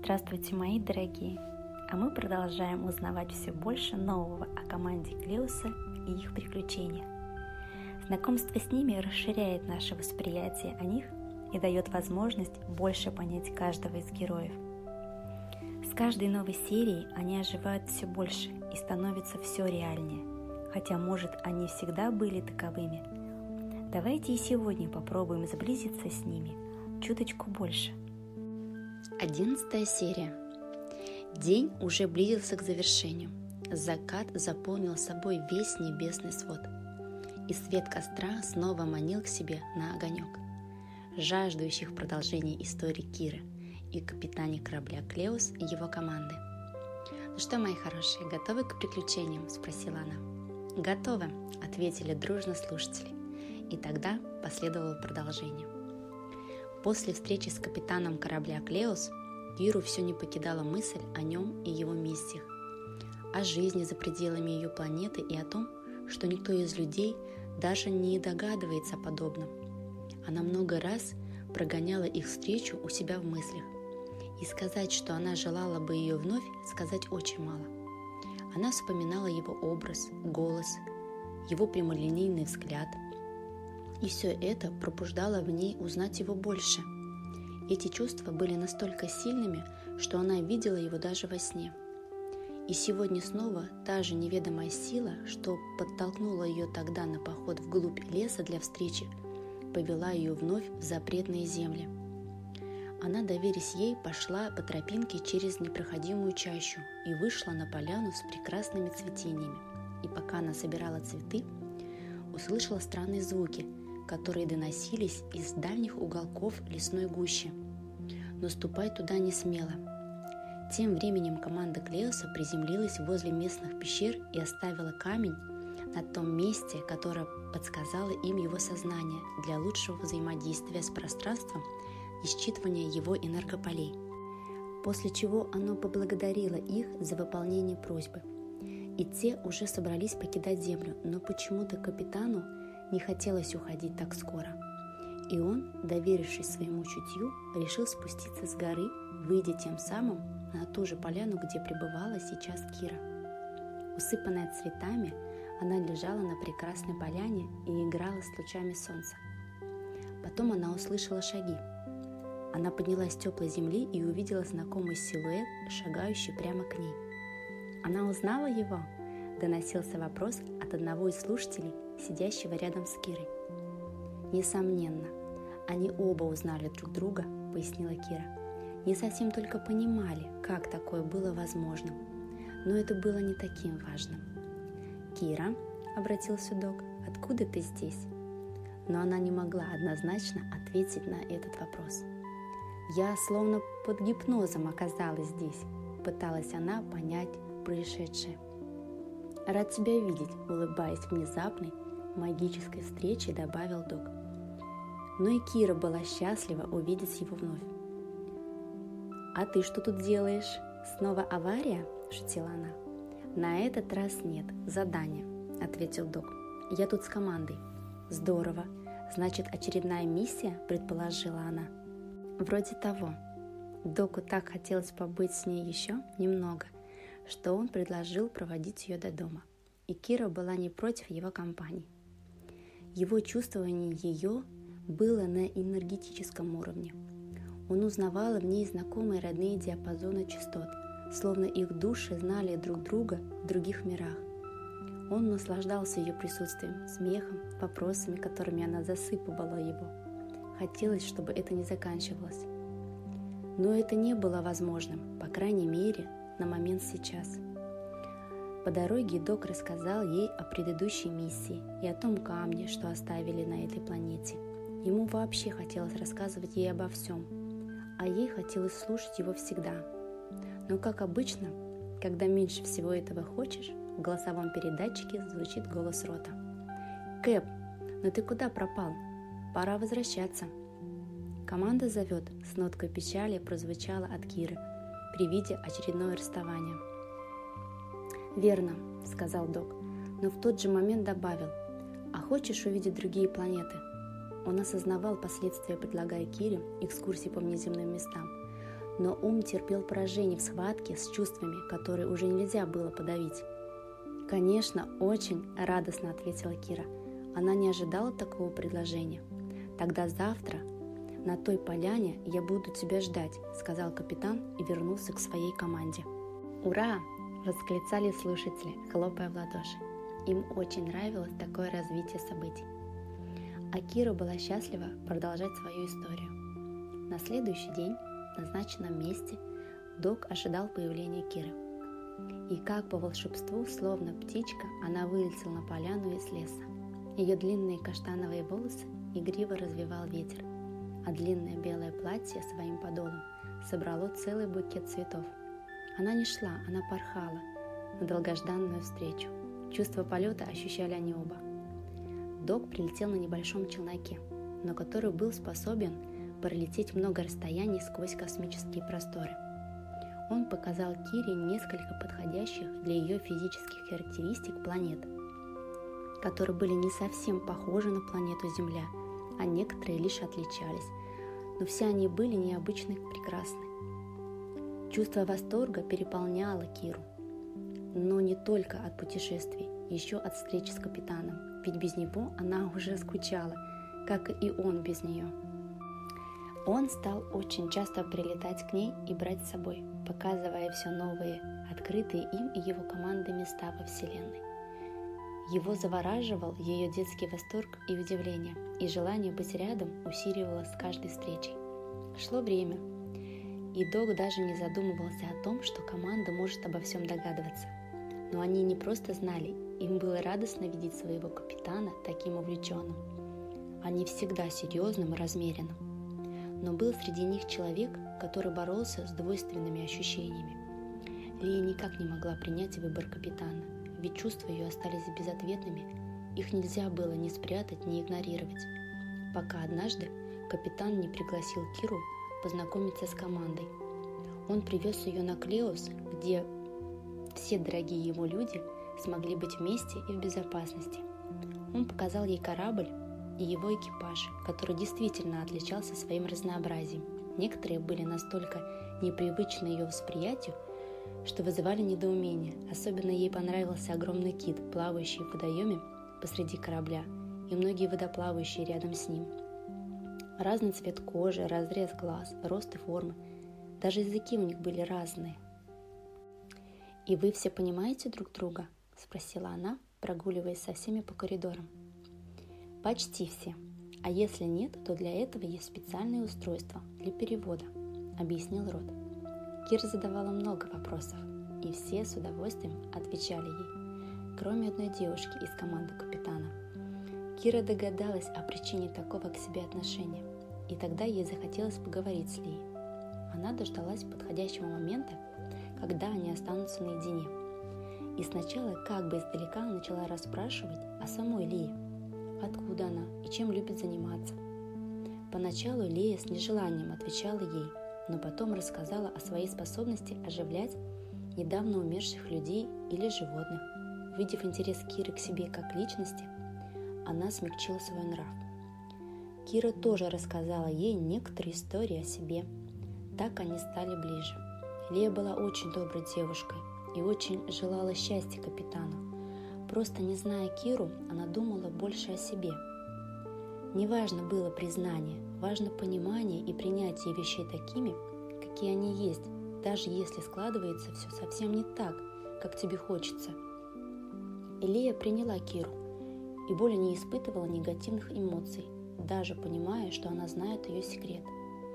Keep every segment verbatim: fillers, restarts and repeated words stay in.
Здравствуйте, мои дорогие! А мы продолжаем узнавать все больше нового о команде Клеуса и их приключениях. Знакомство с ними расширяет наше восприятие о них и дает возможность больше понять каждого из героев. С каждой новой серией они оживают все больше и становятся все реальнее, хотя, может, они всегда были таковыми. Давайте и сегодня попробуем сблизиться с ними чуточку больше. Одиннадцатая серия. День уже близился к завершению. Закат заполнил собой весь небесный свод, и свет костра снова манил к себе на огонек, жаждущих продолжения истории Киры и капитане корабля Клеус и его команды. «Ну что, мои хорошие, готовы к приключениям?» – спросила она. «Готовы», – ответили дружно слушатели, и тогда последовало продолжение. После встречи с капитаном корабля Клеус Киру все не покидала мысль о нем и его миссиях, о жизни за пределами ее планеты и о том, что никто из людей даже не догадывается о подобном. Она много раз прогоняла их встречу у себя в мыслях, и сказать, что она желала бы ее вновь, сказать очень мало. Она вспоминала его образ, голос, его прямолинейный взгляд, и все это пробуждало в ней узнать его больше. Эти чувства были настолько сильными, что она видела его даже во сне. И сегодня снова та же неведомая сила, что подтолкнула ее тогда на поход вглубь леса для встречи, повела ее вновь в запретные земли. Она, доверясь ей, пошла по тропинке через непроходимую чащу и вышла на поляну с прекрасными цветениями. И пока она собирала цветы, услышала странные звуки, которые доносились из дальних уголков лесной гущи, но ступать туда не смела. Тем временем команда Клеуса приземлилась возле местных пещер и оставила камень на том месте, которое подсказало им его сознание для лучшего взаимодействия с пространством и считывания его энергополей, после чего оно поблагодарило их за выполнение просьбы. И те уже собрались покидать землю, но почему-то капитану не хотелось уходить так скоро, и он, доверившись своему чутью, решил спуститься с горы, выйдя тем самым на ту же поляну, где пребывала сейчас Кира. Усыпанная цветами, она лежала на прекрасной поляне и играла с лучами солнца. Потом она услышала шаги. Она поднялась с теплой земли и увидела знакомый силуэт, шагающий прямо к ней. Она узнала его? Доносился вопрос от одного из слушателей, сидящего рядом с Кирой. «Несомненно, они оба узнали друг друга», — пояснила Кира. «Не совсем только понимали, как такое было возможным, но это было не таким важным». «Кира», — обратился Док, — «откуда ты здесь?» Но она не могла однозначно ответить на этот вопрос. «Я словно под гипнозом оказалась здесь», — пыталась она понять происшедшее. «Рад тебя видеть», — улыбаясь внезапной магической встрече, добавил Док. Но и Кира была счастлива увидеть его вновь. «А ты что тут делаешь? Снова авария?» – шутила она. «На этот раз нет, задание», – ответил Док. «Я тут с командой». «Здорово. Значит, очередная миссия?» – предположила она. «Вроде того». Доку так хотелось побыть с ней еще немного, что он предложил проводить ее до дома, и Кира была не против его компании. Его чувствование ее было на энергетическом уровне. Он узнавал в ней знакомые родные диапазоны частот, словно их души знали друг друга в других мирах. Он наслаждался ее присутствием, смехом, вопросами, которыми она засыпывала его. Хотелось, чтобы это не заканчивалось. Но это не было возможным, по крайней мере, на момент сейчас. По дороге Док рассказал ей о предыдущей миссии и о том камне, что оставили на этой планете. Ему вообще хотелось рассказывать ей обо всем, а ей хотелось слушать его всегда. Но, как обычно, когда меньше всего этого хочешь, в голосовом передатчике звучит голос Рота. «Кэп, ну ты куда пропал? Пора возвращаться». «Команда зовет», — с ноткой печали прозвучала от Киры при виде очередного расставания. «Верно», — сказал Док, но в тот же момент добавил: «А хочешь увидеть другие планеты?» Он осознавал последствия, предлагая Кире экскурсии по внеземным местам, но ум терпел поражение в схватке с чувствами, которые уже нельзя было подавить. «Конечно, очень», – радостно ответила Кира. Она не ожидала такого предложения. «Тогда завтра на той поляне я буду тебя ждать», – сказал капитан и вернулся к своей команде. «Ура!» – восклицали слушатели, хлопая в ладоши. Им очень нравилось такое развитие событий. А Кира была счастлива продолжать свою историю. На следующий день в назначенном месте Док ожидал появления Киры. И как по волшебству, словно птичка, она вылетела на поляну из леса. Ее длинные каштановые волосы игриво развивал ветер, а длинное белое платье своим подолом собрало целый букет цветов. Она не шла, она порхала на долгожданную встречу. Чувство полета ощущали они оба. Док прилетел на небольшом челноке, но который был способен пролететь много расстояний сквозь космические просторы. Он показал Кире несколько подходящих для ее физических характеристик планет, которые были не совсем похожи на планету Земля, а некоторые лишь отличались, но все они были необычно прекрасны. Чувство восторга переполняло Киру, но не только от путешествий, еще от встречи с капитаном, ведь без него она уже скучала, как и он без нее. Он стал очень часто прилетать к ней и брать с собой, показывая все новые, открытые им и его командой места во Вселенной. Его завораживал ее детский восторг и удивление, и желание быть рядом усиливалось с каждой встречей. Шло время, и Док даже не задумывался о том, что команда может обо всем догадываться. Но они не просто знали, им было радостно видеть своего капитана таким увлеченным, а не всегда серьезным и размеренным. Но был среди них человек, который боролся с двойственными ощущениями. Лия никак не могла принять выбор капитана, ведь чувства ее остались безответными, их нельзя было ни спрятать, ни игнорировать, пока однажды капитан не пригласил Киру познакомиться с командой. Он привез ее на Клеос, где все дорогие ему люди смогли быть вместе и в безопасности. Он показал ей корабль и его экипаж, который действительно отличался своим разнообразием. Некоторые были настолько непривычны ее восприятию, что вызывали недоумение. Особенно ей понравился огромный кит, плавающий в водоеме посреди корабля, и многие водоплавающие рядом с ним. Разный цвет кожи, разрез глаз, рост и формы. Даже языки у них были разные. «И вы все понимаете друг друга?» – спросила она, прогуливаясь со всеми по коридорам. «Почти все. А если нет, то для этого есть специальное устройство для перевода», – объяснил Рот. Кира задавала много вопросов, и все с удовольствием отвечали ей, кроме одной девушки из команды капитана. Кира догадалась о причине такого к себе отношения, и тогда ей захотелось поговорить с Лией. Она дождалась подходящего момента, когда они останутся наедине. И сначала как бы издалека начала расспрашивать о самой Лии, откуда она и чем любит заниматься. Поначалу Лия с нежеланием отвечала ей, но потом рассказала о своей способности оживлять недавно умерших людей или животных. Увидев интерес Киры к себе как личности, она смягчила свой нрав. Кира тоже рассказала ей некоторые истории о себе. Так они стали ближе. Лия была очень доброй девушкой и очень желала счастья капитану. Просто не зная Киру, она думала больше о себе. Не важно было признание, важно понимание и принятие вещей такими, какие они есть, даже если складывается все совсем не так, как тебе хочется. И Лия приняла Киру и более не испытывала негативных эмоций, даже понимая, что она знает ее секрет.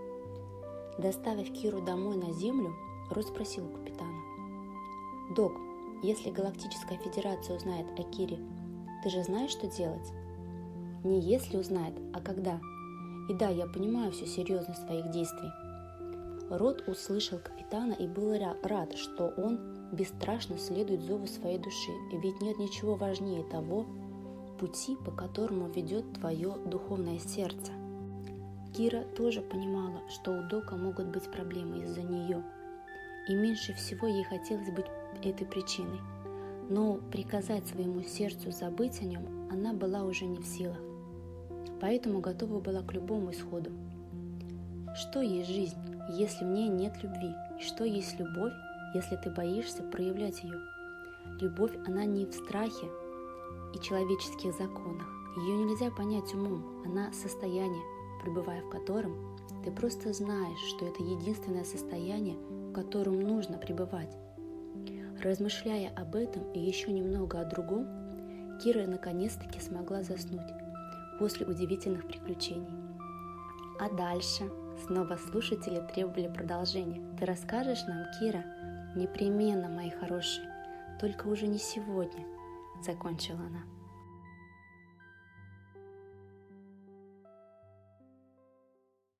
Доставив Киру домой на Землю, Рот спросил у капитана: «Док, если Галактическая Федерация узнает о Кире, ты же знаешь, что делать?» «Не если узнает, а когда. И да, я понимаю всю серьезность своих действий». Рот услышал капитана и был рад, что он бесстрашно следует зову своей души, ведь нет ничего важнее того пути, по которому ведет твое духовное сердце. Кира тоже понимала, что у Дока могут быть проблемы из-за нее, и меньше всего ей хотелось быть этой причиной. Но приказать своему сердцу забыть о нем она была уже не в силах, поэтому готова была к любому исходу. Что есть жизнь, если в ней нет любви? И что есть любовь, если ты боишься проявлять ее? Любовь, она не в страхе и человеческих законах. Ее нельзя понять умом, она состояние, пребывая в котором ты просто знаешь, что это единственное состояние, в котором нужно пребывать. Размышляя об этом и еще немного о другом, Кира наконец-таки смогла заснуть после удивительных приключений. А дальше снова слушатели требовали продолжения. Ты расскажешь нам, Кира? Непременно, мои хорошие, только уже не сегодня, закончила она.